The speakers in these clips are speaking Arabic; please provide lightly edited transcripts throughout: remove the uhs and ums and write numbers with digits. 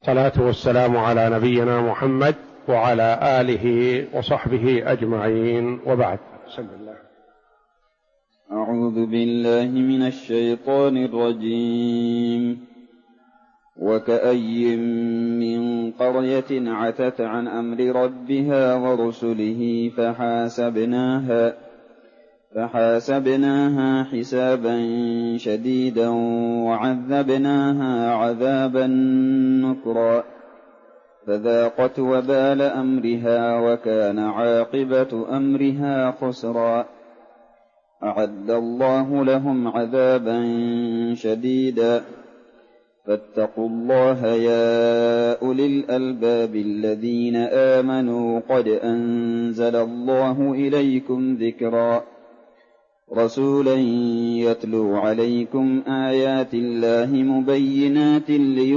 الصلاة والسلام على نبينا محمد وعلى آله وصحبه أجمعين، وبعد. بسم الله. أعوذ بالله من الشيطان الرجيم. وكأي من قرية عتت عن أمر ربها ورسله فحاسبناها حسابا شديدا وعذبناها عذابا نكرا فذاقت وبال أمرها وكان عاقبة أمرها خسرا. أعد الله لهم عذابا شديدا فاتقوا الله يا أولي الألباب الذين آمنوا قد أنزل الله إليكم ذكرا رسولا يتلو عليكم آيات الله مبينات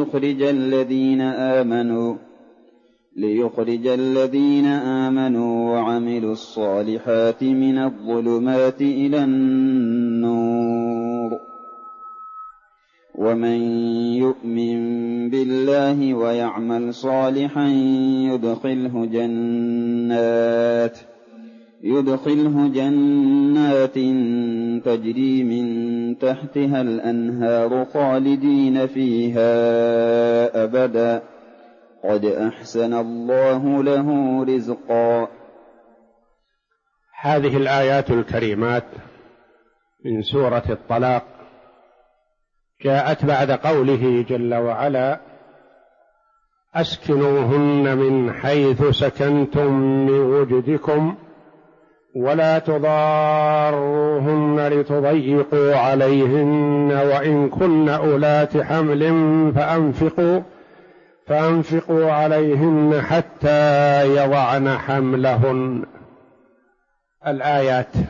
ليخرج الذين آمنوا وعملوا الصالحات من الظلمات إلى النور. ومن يؤمن بالله ويعمل صالحا يدخله جنات تجري من تحتها الأنهار خالدين فيها أبدا قد أحسن الله له رزقا. هذه الآيات الكريمات من سورة الطلاق جاءت بعد قوله جل وعلا: أسكنوهن من حيث سكنتم من وجدكم ولا تضاروهن لتضيقوا عليهن وإن كن أولات حمل فأنفقوا عليهن حتى يضعن حملهن. الآيات.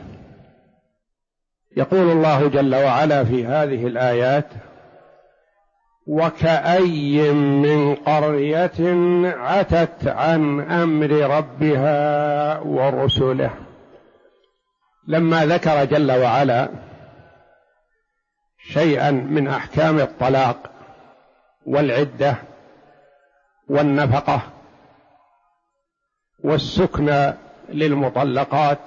يقول الله جل وعلا في هذه الآيات: وكأي من قرية عتت عن أمر ربها ورسله. لما ذكر جل وعلا شيئا من أحكام الطلاق والعدة والنفقة والسكن للمطلقات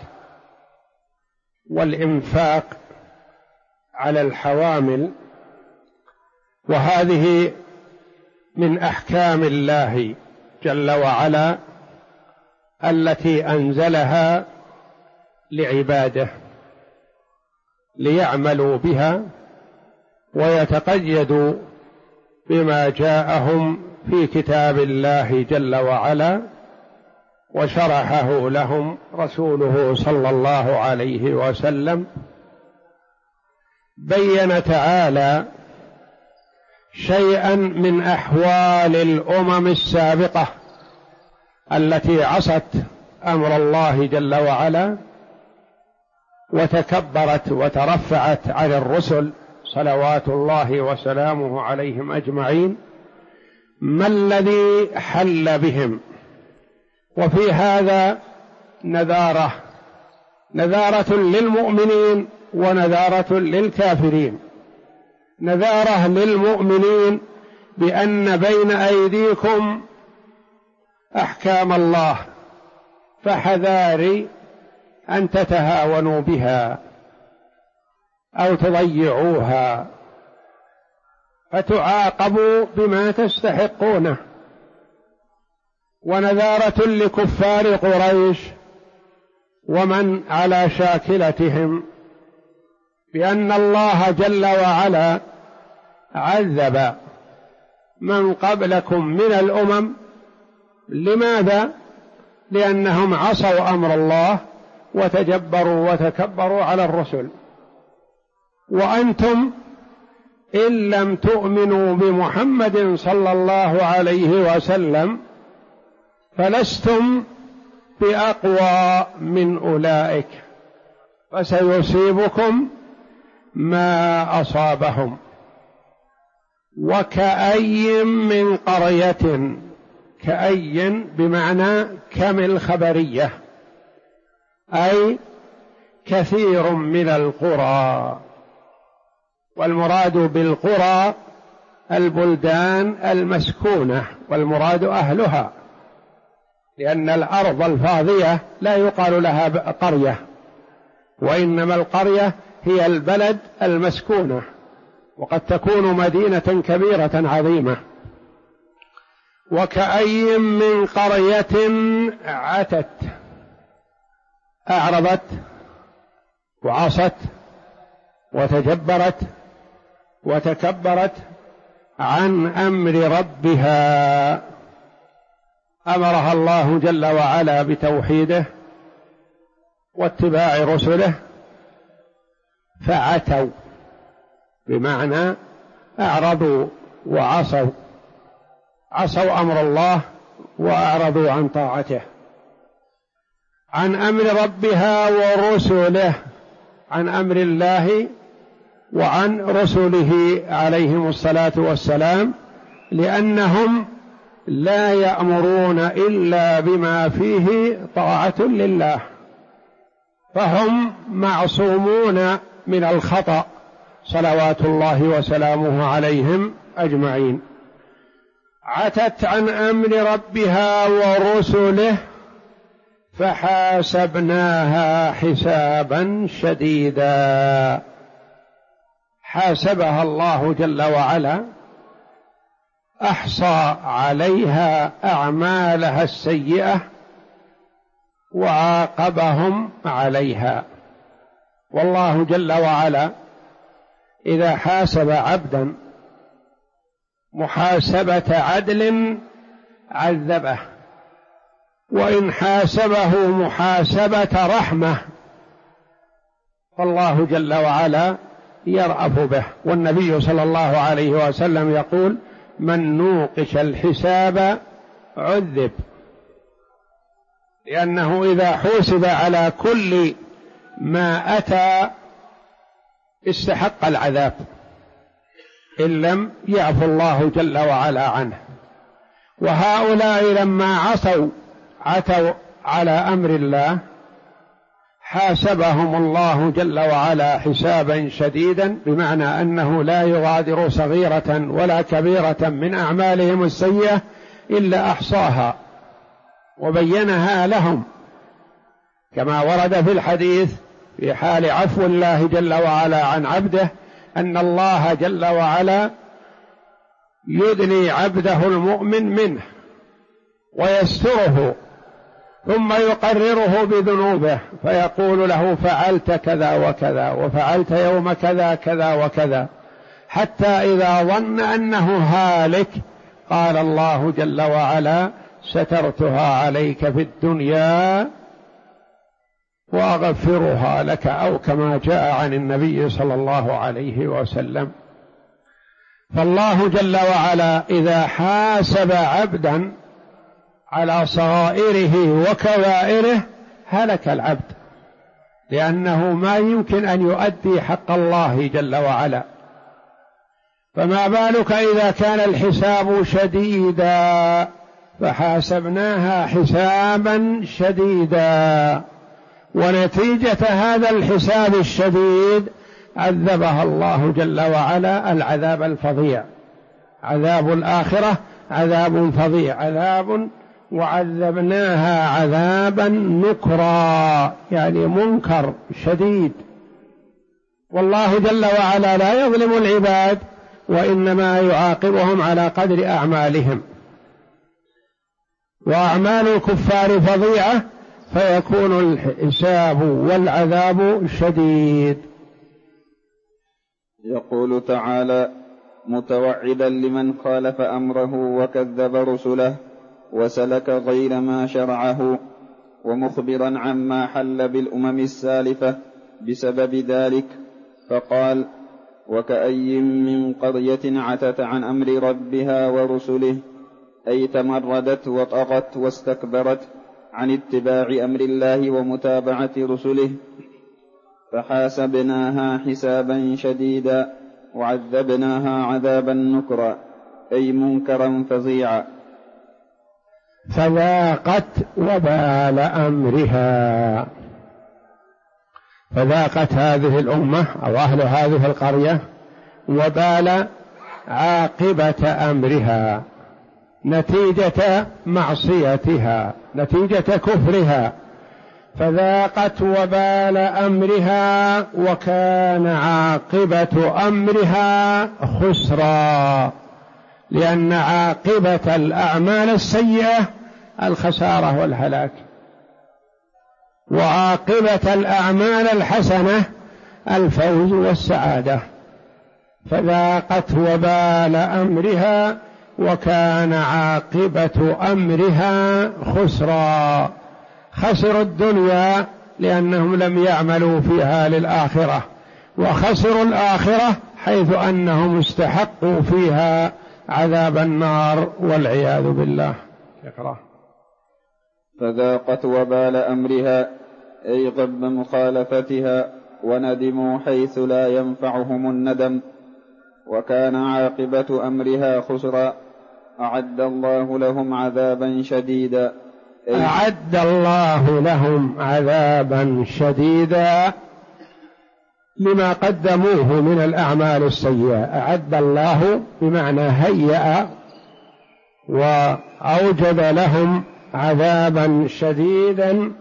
والإنفاق على الحوامل، وهذه من أحكام الله جل وعلا التي أنزلها لعباده ليعملوا بها ويتقيدوا بما جاءهم في كتاب الله جل وعلا وشرحه لهم رسوله صلى الله عليه وسلم. بين تعالى شيئا من أحوال الأمم السابقة التي عصت أمر الله جل وعلا وتكبرت وترفعت عن الرسل صلوات الله وسلامه عليهم أجمعين، ما الذي حل بهم. وفي هذا نذارة للمؤمنين ونذارة للكافرين. نذارة للمؤمنين بأن بين أيديكم أحكام الله فحذاري أن تتهاونوا بها أو تضيعوها فتعاقبوا بما تستحقونه. ونذارة لكفار قريش ومن على شاكلتهم بأن الله جل وعلا عذب من قبلكم من الأمم. لماذا؟ لأنهم عصوا أمر الله وتجبروا وتكبروا على الرسل. وأنتم إن لم تؤمنوا بمحمد صلى الله عليه وسلم فلستم بأقوى من أولئك، فسيصيبكم ما أصابهم. وكأي من قرية، كأي بمعنى كم الخبرية، أي كثير من القرى. والمراد بالقرى البلدان المسكونة، والمراد أهلها، لأن الأرض الفاضية لا يقال لها قرية، وإنما القرية هي البلد المسكونة، وقد تكون مدينة كبيرة عظيمة. وكأي من قرية عتت، أعرضت وعصت وتجبرت وتكبرت عن أمر ربها، أمرها الله جل وعلا بتوحيده واتباع رسله فعتوا، بمعنى أعرضوا وعصوا، عصوا أمر الله وأعرضوا عن طاعته، عن أمر ربها ورسله، عن أمر الله وعن رسله عليهم الصلاة والسلام، لأنهم لا يأمرون إلا بما فيه طاعة لله، فهم معصومون من الخطأ صلوات الله وسلامه عليهم أجمعين. عتت عن أمر ربها ورسله فحاسبناها حسابا شديدا، حاسبها الله جل وعلا، أحصى عليها أعمالها السيئة وعاقبهم عليها. والله جل وعلا إذا حاسب عبدا محاسبة عدل عذبه، وإن حاسبه محاسبة رحمة فالله جل وعلا يرأف به. والنبي صلى الله عليه وسلم يقول: من نوقش الحساب عذب، لأنه إذا حوسب على كل ما أتى استحق العذاب إن لم يعفو الله جل وعلا عنه. وهؤلاء لما عتوا على أمر الله حاسبهم الله جل وعلا حسابا شديدا، بمعنى أنه لا يغادر صغيرة ولا كبيرة من أعمالهم السيئة إلا أحصاها وبينها لهم، كما ورد في الحديث في حال عفو الله جل وعلا عن عبده أن الله جل وعلا يدني عبده المؤمن منه ويستره، ثم يقرره بذنوبه فيقول له: فعلت كذا وكذا، وفعلت يوم كذا كذا وكذا، حتى إذا ظن أنه هالك قال الله جل وعلا: سترتها عليك في الدنيا وأغفرها لك، أو كما جاء عن النبي صلى الله عليه وسلم. فالله جل وعلا إذا حاسب عبدا على صغائره وكبائره هلك العبد، لأنه ما يمكن أن يؤدي حق الله جل وعلا، فما بالك إذا كان الحساب شديدا؟ فحاسبناها حسابا شديدا، ونتيجة هذا الحساب الشديد عذبها الله جل وعلا العذاب الفظيع. عذاب الآخرة عذاب فظيع، عذاب وعذبناها عذابا نكرا، يعني منكر شديد. والله جل وعلا لا يظلم العباد، وإنما يعاقبهم على قدر أعمالهم، وأعمال الكفار فظيعة فيكون الحساب والعذاب شديد. يقول تعالى: متوعدا لمن خالف أمره وكذب رسله وسلك غير ما شرعه، ومخبرا عما حل بالأمم السالفة بسبب ذلك، فقال: وكأي من قرية عتت عن أمر ربها ورسله، أي تمردت وطغت واستكبرت عن اتباع أمر الله ومتابعة رسله، فحاسبناها حسابا شديدا وعذبناها عذابا نكرا، أي منكرا فظيعا. فذاقت وبال أمرها، فذاقت هذه الأمة أو أهل هذه القرية وبال عاقبة أمرها، نتيجة معصيتها، نتيجة كفرها، فذاقت وبال أمرها وكان عاقبة أمرها خسرا، لأن عاقبة الأعمال السيئة الخسارة والهلاك، وعاقبة الأعمال الحسنة الفوز والسعادة. فذاقت وبال أمرها وكان عاقبة أمرها خسرا، خسروا الدنيا لأنهم لم يعملوا فيها للآخرة، وخسروا الآخرة حيث أنهم استحقوا فيها عذاب النار والعياذ بالله. اقرأ. فذاقت وبال أمرها أي غب مخالفتها، وندموا حيث لا ينفعهم الندم، وكان عاقبة أمرها خسرا. أعد الله لهم عذابا شديدا، أعد الله لهم عذابا شديدا لما قدموه من الأعمال السيئة. أعد الله بمعنى هيأ وأوجد لهم عذابا شديدا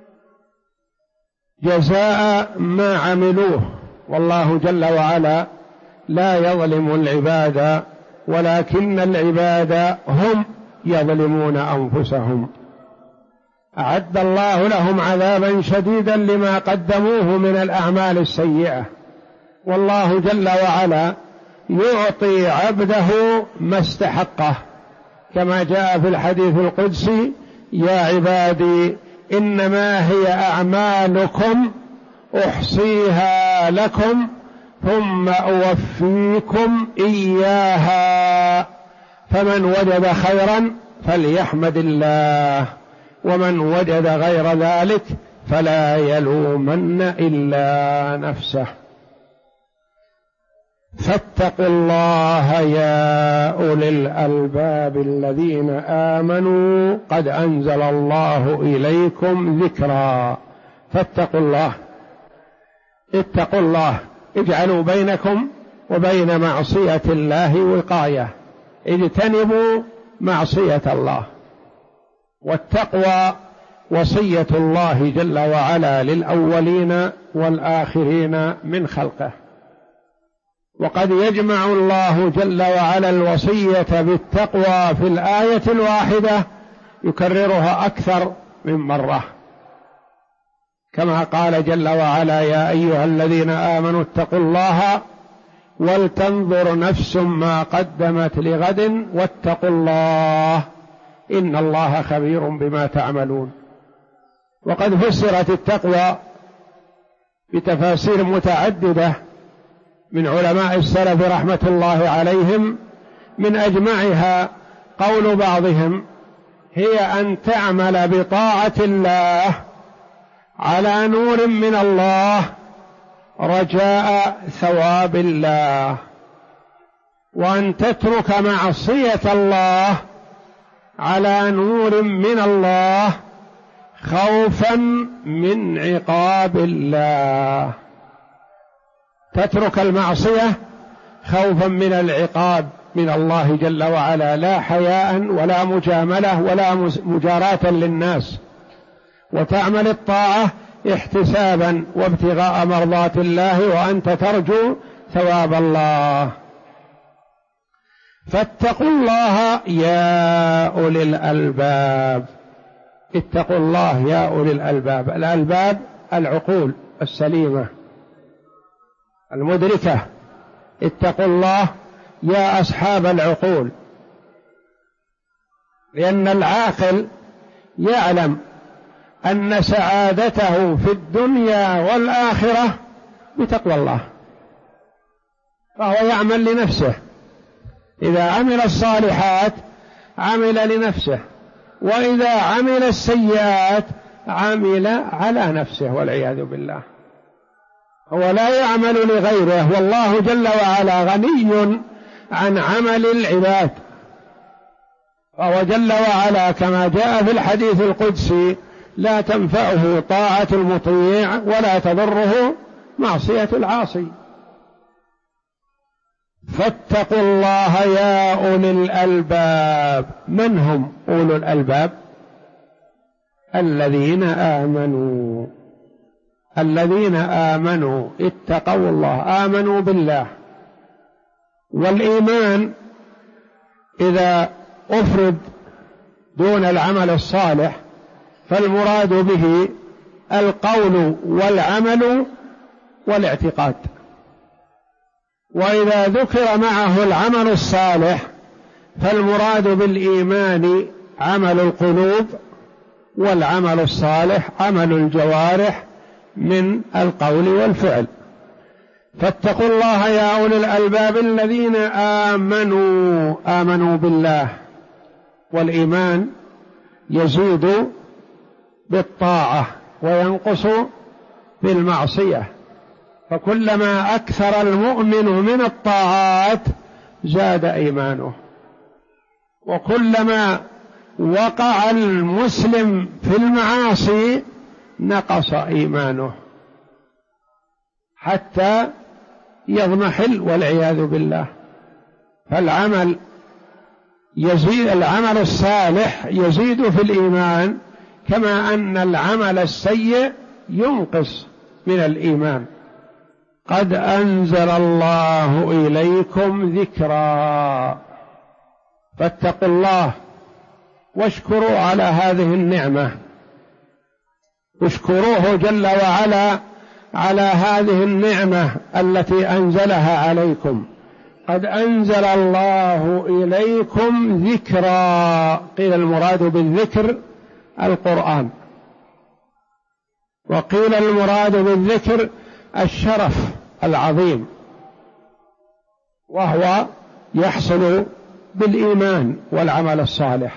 جزاء ما عملوه، والله جل وعلا لا يظلم العباد ولكن العباد هم يظلمون أنفسهم. أعد الله لهم عذابا شديدا لما قدموه من الأعمال السيئة، والله جل وعلا يعطي عبده ما استحقه، كما جاء في الحديث القدسي: يا عبادي إنما هي أعمالكم أحصيها لكم ثم أوفيكم إياها، فمن وجد خيرا فليحمد الله، ومن وجد غير ذلك فلا يلومن إلا نفسه. فاتقوا الله يا أولي الألباب الذين آمنوا قد أنزل الله إليكم ذكرا. فاتقوا الله، اتقوا الله، اجعلوا بينكم وبين معصية الله وقاية، اجتنبوا معصية الله. والتقوى وصية الله جل وعلا للأولين والآخرين من خلقه، وقد يجمع الله جل وعلا الوصية بالتقوى في الآية الواحدة يكررها أكثر من مرة، كما قال جل وعلا: يا أيها الذين آمنوا اتقوا الله ولتنظر نفس ما قدمت لغد واتقوا الله إن الله خبير بما تعملون. وقد فسرت التقوى بتفاسير متعددة من علماء السلف رحمة الله عليهم، من أجمعها قول بعضهم: هي أن تعمل بطاعة الله على نور من الله رجاء ثواب الله، وأن تترك معصية الله على نور من الله خوفا من عقاب الله. تترك المعصية خوفا من العقاب من الله جل وعلا، لا حياء ولا مجاملة ولا مجاراة للناس، وتعمل الطاعة احتسابا وابتغاء مرضات الله وأنت ترجو ثواب الله. فاتقوا الله يا أولي الألباب، اتقوا الله يا أولي الألباب. الألباب العقول السليمة المدركة، اتقوا الله يا أصحاب العقول، لأن العاقل يعلم أن سعادته في الدنيا والآخرة بتقوى الله، فهو يعمل لنفسه. إذا عمل الصالحات عمل لنفسه، وإذا عمل السيئات عمل على نفسه والعياذ بالله. هو لا يعمل لغيره، والله جل وعلا غني عن عمل العباد، فهو جل وعلا كما جاء في الحديث القدسي: لا تنفعه طاعة المطيع ولا تضره معصية العاصي. فاتقوا الله يا أولي الألباب. من هم أولو الألباب؟ الذين آمنوا. الذين آمنوا اتقوا الله، آمنوا بالله. والإيمان إذا أفرد دون العمل الصالح فالمراد به القول والعمل والاعتقاد، وإذا ذكر معه العمل الصالح فالمراد بالإيمان عمل القلوب، والعمل الصالح عمل الجوارح من القول والفعل. فاتقوا الله يا أولي الألباب الذين آمنوا بالله. والإيمان يزيد بالطاعة وينقص بالمعصية، فكلما أكثر المؤمن من الطاعات زاد إيمانه، وكلما وقع المسلم في المعاصي نقص إيمانه حتى يضمحل والعياذ بالله. فالعمل يزيد، العمل الصالح يزيد في الإيمان كما أن العمل السيء ينقص من الإيمان. قد أنزل الله إليكم ذكرا. فاتقوا الله واشكروا على هذه النعمة، اشكروه جل وعلا على هذه النعمة التي أنزلها عليكم. قد أنزل الله إليكم ذكرا. قيل المراد بالذكر القرآن، وقيل المراد بالذكر الشرف العظيم، وهو يحصل بالإيمان والعمل الصالح،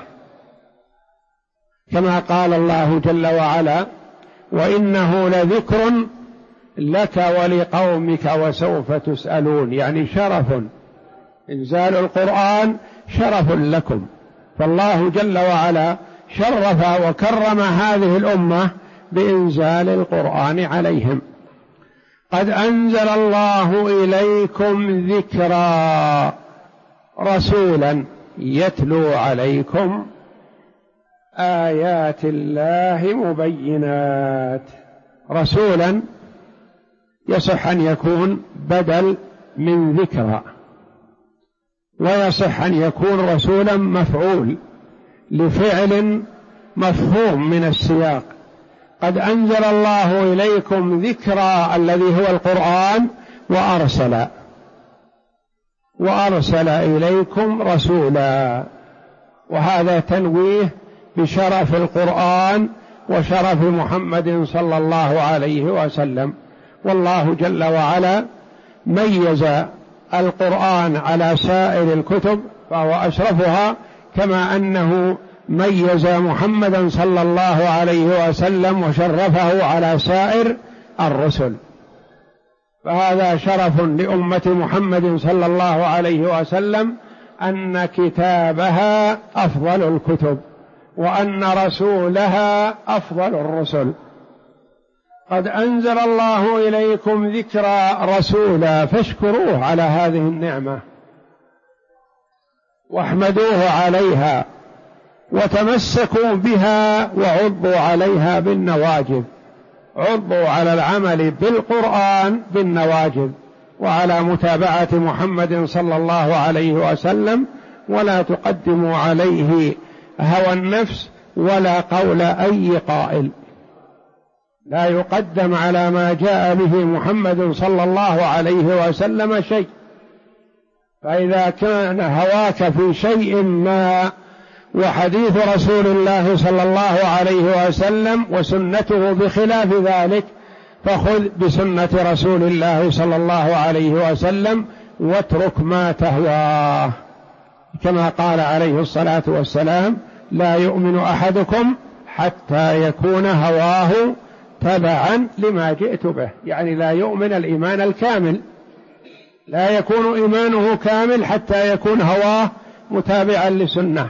كما قال الله جل وعلا: وإنه لذكر لك ولقومك وسوف تسألون. يعني شرف، إنزال القرآن شرف لكم، فالله جل وعلا شرف وكرم هذه الأمة بإنزال القرآن عليهم. قد أنزل الله إليكم ذكرا رسولا يتلو عليكم آيات الله مبينات. رسولا يصح أن يكون بدل من ذكرى، ويصح أن يكون رسولا مفعول لفعل مفهوم من السياق. قد أنزل الله إليكم ذكرى الذي هو القرآن، وأرسل إليكم رسولا. وهذا تنويه بشرف القرآن وشرف محمد صلى الله عليه وسلم. والله جل وعلا ميز القرآن على سائر الكتب فهو أشرفها، كما أنه ميز محمدا صلى الله عليه وسلم وشرفه على سائر الرسل. فهذا شرف لأمة محمد صلى الله عليه وسلم أن كتابها أفضل الكتب، وأن رسولها أفضل الرسل. قد أنزل الله إليكم ذكرى رسولا، فاشكروه على هذه النعمة واحمدوه عليها وتمسكوا بها وعضوا عليها بالنواجذ. عضوا على العمل بالقرآن بالنواجذ، وعلى متابعة محمد صلى الله عليه وسلم، ولا تقدموا عليه هوى النفس ولا قول أي قائل. لا يقدم على ما جاء به محمد صلى الله عليه وسلم شيء. فإذا كان هواك في شيء ما وحديث رسول الله صلى الله عليه وسلم وسنته بخلاف ذلك، فخذ بسنة رسول الله صلى الله عليه وسلم واترك ما تهواه، كما قال عليه الصلاة والسلام: لا يؤمن أحدكم حتى يكون هواه تبعا لما جئت به. يعني لا يؤمن الإيمان الكامل، لا يكون إيمانه كامل حتى يكون هواه متابعا لسنة.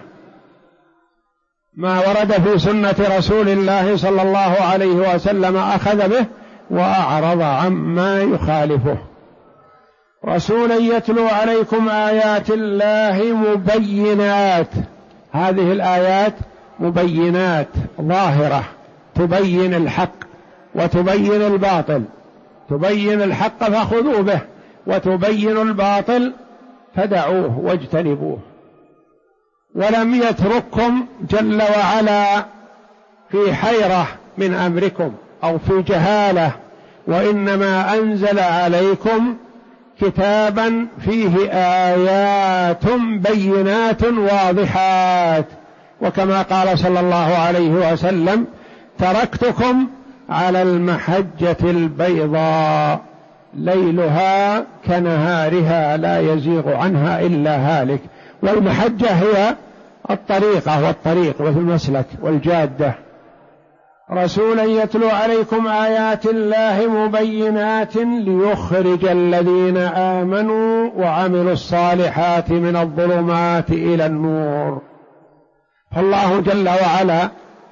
ما ورد في سنة رسول الله صلى الله عليه وسلم أخذ به وأعرض عما يخالفه. رسولا يتلو عليكم آيات الله مبينات. هذه الآيات مبينات ظاهرة، تبين الحق وتبين الباطل، تبين الحق فخذوا به، وتبين الباطل فدعوه واجتنبوه. ولم يترككم جل وعلا في حيرة من أمركم أو في جهالة، وإنما أنزل عليكم كتابا فيه آيات بينات واضحات. وكما قال صلى الله عليه وسلم: تركتكم على المحجة البيضاء ليلها كنهارها لا يزيغ عنها إلا هالك. والمحجة هي الطريقة والطريق والمسلك والجادة. رسولا يتلو عليكم آيات الله مبينات ليخرج الذين آمنوا وعملوا الصالحات من الظلمات إلى النور. فالله جل وعلا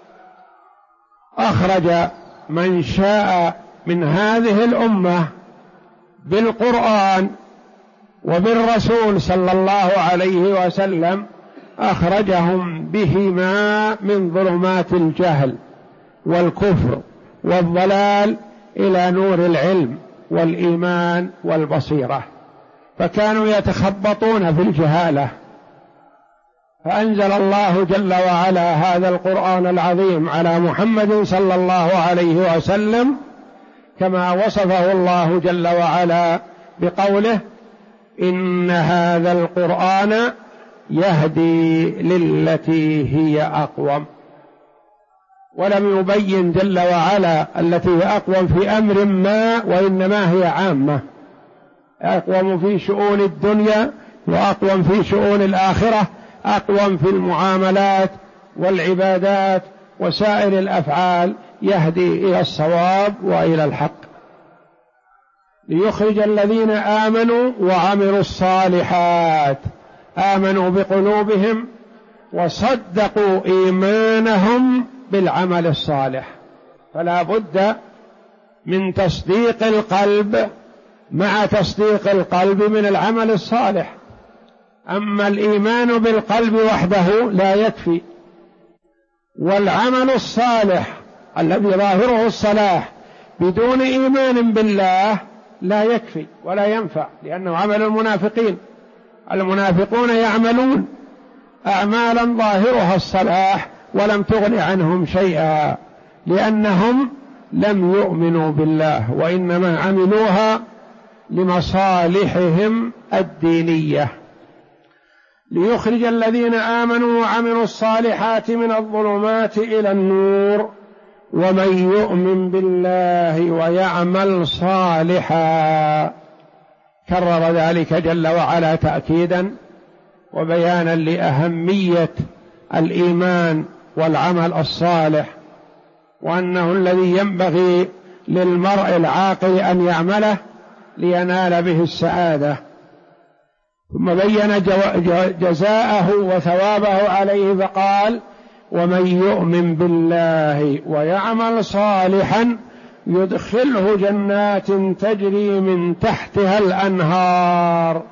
أخرج من شاء من هذه الأمة بالقرآن وبالرسول صلى الله عليه وسلم، أخرجهم بهما من ظلمات الجهل والكفر والضلال إلى نور العلم والإيمان والبصيرة، فكانوا يتخبطون في الجهالة. فأنزل الله جل وعلا هذا القرآن العظيم على محمد صلى الله عليه وسلم كما وصفه الله جل وعلا بقوله: إن هذا القرآن يهدي للتي هي أقوم. ولم يبين جل وعلا التي هي أقوم في أمر ما، وإنما هي عامة، أقوم في شؤون الدنيا وأقوم في شؤون الآخرة، أقوم في المعاملات والعبادات وسائر الأفعال، يهدي إلى الصواب وإلى الحق. ليخرج الذين آمنوا وعملوا الصالحات، آمنوا بقلوبهم وصدقوا إيمانهم بالعمل الصالح. فلا بد من تصديق القلب مع تصديق القلب من العمل الصالح. أما الإيمان بالقلب وحده لا يكفي، والعمل الصالح الذي ظاهره الصلاح بدون إيمان بالله لا يكفي ولا ينفع، لأنه عمل المنافقين. المنافقون يعملون أعمالا ظاهرها الصلاح ولم تغن عنهم شيئا، لأنهم لم يؤمنوا بالله، وإنما عملوها لمصالحهم الدينية. ليخرج الذين آمنوا وعملوا الصالحات من الظلمات إلى النور ومن يؤمن بالله ويعمل صالحا. كرر ذلك جل وعلا تأكيدا وبيانا لأهمية الإيمان والعمل الصالح، وأنه الذي ينبغي للمرء العاقل أن يعمله لينال به السعادة. ثم بين جزاءه وثوابه عليه فقال: ومن يؤمن بالله ويعمل صالحا يدخله جنات تجري من تحتها الأنهار.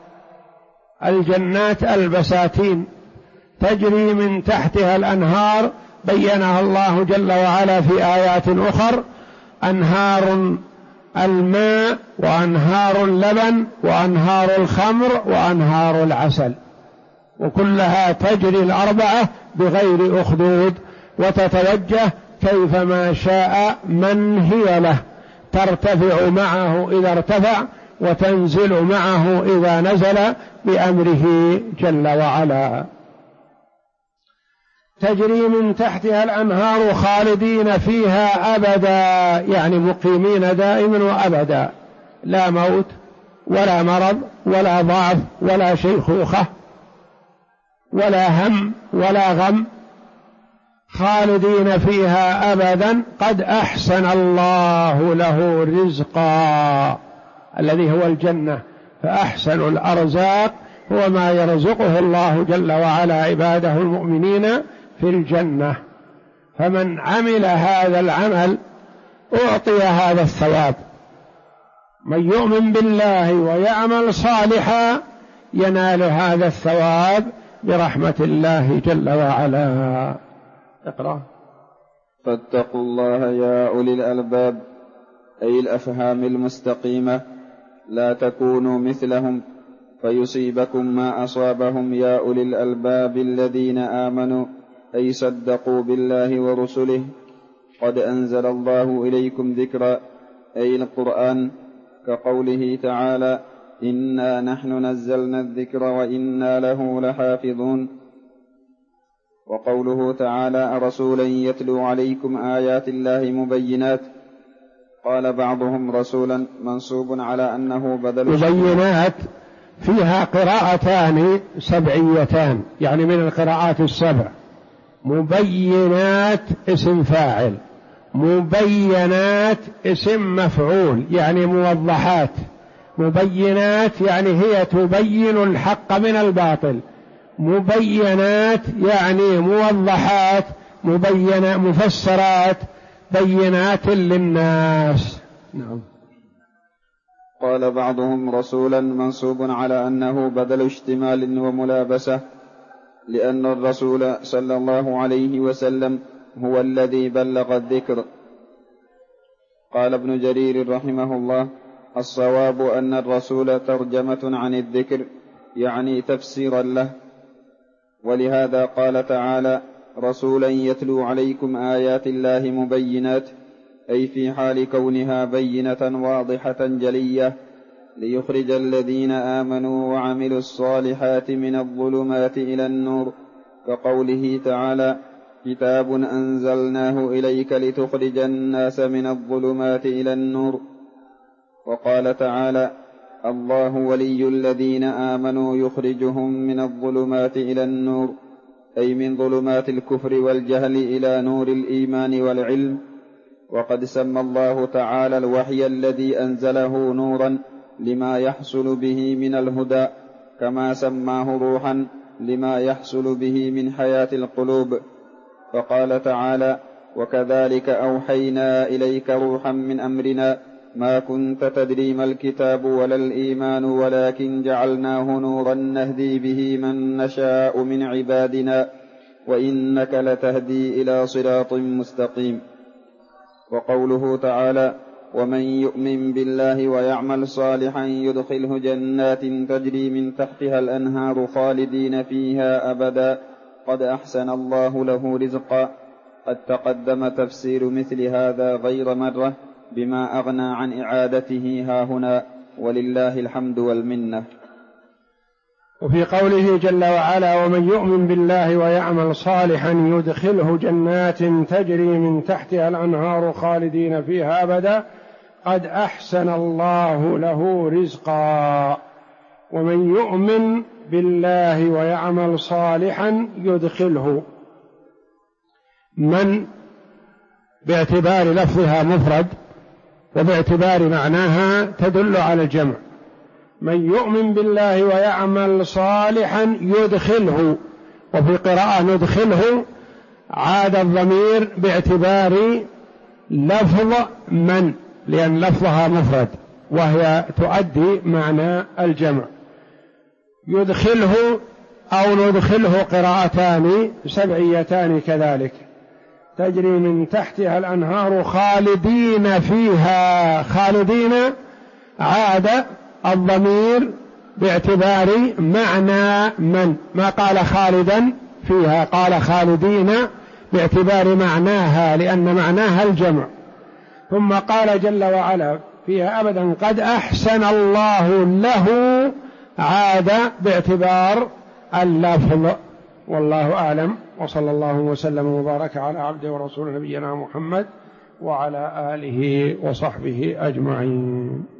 الجنات البساتين تجري من تحتها الأنهار بينها الله جل وعلا في آيات أخر: أنهار الماء وأنهار اللبن وأنهار الخمر وأنهار العسل، وكلها تجري الأربعة بغير أخدود وتتوجه كيفما شاء من هي له، ترتفع معه إذا ارتفع وتنزل معه إذا نزل بأمره جل وعلا. تجري من تحتها الأنهار خالدين فيها أبدا، يعني مقيمين دائما وأبدا، لا موت ولا مرض ولا ضعف ولا شيخوخة ولا هم ولا غم، خالدين فيها أبدا. قد أحسن الله له رزقا، الذي هو الجنة، فأحسن الأرزاق هو ما يرزقه الله جل وعلا عباده المؤمنين في الجنة. فمن عمل هذا العمل أعطي هذا الثواب، من يؤمن بالله ويعمل صالحا ينال هذا الثواب برحمة الله جل وعلا. اقرأ. فاتقوا الله يا أولي الألباب، أي الأفهام المستقيمة، لا تكونوا مثلهم فيصيبكم ما أصابهم يا أولي الألباب الذين آمنوا، أي صدقوا بالله ورسله. قد أنزل الله إليكم ذكرا، أي القرآن، كقوله تعالى: إنا نحن نزلنا الذكر وإنا له لحافظون. وقوله تعالى: رسولا يتلو عليكم آيات الله مبينات. قال بعضهم رسولا منصوب على أنه بدل مبينات فيها قراءتان سبعيتان، يعني من القراءات السبع. مبينات اسم فاعل، مبينات اسم مفعول، يعني موضحات. مبينات يعني هي تبين الحق من الباطل، مبينات يعني موضحات، مبينة مفسرات، بينات للناس. نعم. قال بعضهم رسولا منصوب على أنه بدل اشتمال وملابسة، لأن الرسول صلى الله عليه وسلم هو الذي بلغ الذكر. قال ابن جرير رحمه الله: الصواب أن الرسول ترجمة عن الذكر، يعني تفسيرا له. ولهذا قال تعالى: رسولا يتلو عليكم آيات الله مبينات، أي في حال كونها بينة واضحة جلية، ليخرج الذين آمنوا وعملوا الصالحات من الظلمات إلى النور، كقوله تعالى: كتاب أنزلناه إليك لتخرج الناس من الظلمات إلى النور. وقال تعالى: الله ولي الذين آمنوا يخرجهم من الظلمات إلى النور، أي من ظلمات الكفر والجهل إلى نور الإيمان والعلم. وقد سمى الله تعالى الوحي الذي أنزله نورا لما يحصل به من الهدى، كما سماه روحا لما يحصل به من حياة القلوب. فقال تعالى: وكذلك أوحينا إليك روحا من أمرنا ما كنت تدري ما الكتاب ولا الإيمان ولكن جعلناه نورا نهدي به من نشاء من عبادنا وإنك لتهدي إلى صراط مستقيم. وقوله تعالى: ومن يؤمن بالله ويعمل صالحا يدخله جنات تجري من تحتها الأنهار خالدين فيها أبدا قد أحسن الله له رزقا. قد تقدم تفسير مثل هذا غير مرة بما أغنى عن إعادته هاهنا، ولله الحمد والمنة. وفي قوله جل وعلا: ومن يؤمن بالله ويعمل صالحا يدخله جنات تجري من تحتها الأنهار خالدين فيها أبدا قد أحسن الله له رزقا. ومن يؤمن بالله ويعمل صالحا يدخله، من باعتبار لفظها مفرد وباعتبار معناها تدل على الجمع. من يؤمن بالله ويعمل صالحا يدخله، وفي قراءة ندخله عاد الضمير باعتبار لفظ من، لأن لفظها مفرد وهي تؤدي معنى الجمع. يدخله أو ندخله قراءتان سبعيتان كذلك، تجري من تحتها الأنهار خالدين فيها. خالدين عاد الضمير باعتبار معنى من، ما قال خالدا فيها، قال خالدين باعتبار معناها لأن معناها الجمع. ثم قال جل وعلا فيها أبدا قد أحسن الله له، عاد باعتبار اللفظ. والله أعلم، وصلى الله وسلم وبارك على عبده ورسوله نبينا محمد وعلى آله وصحبه أجمعين.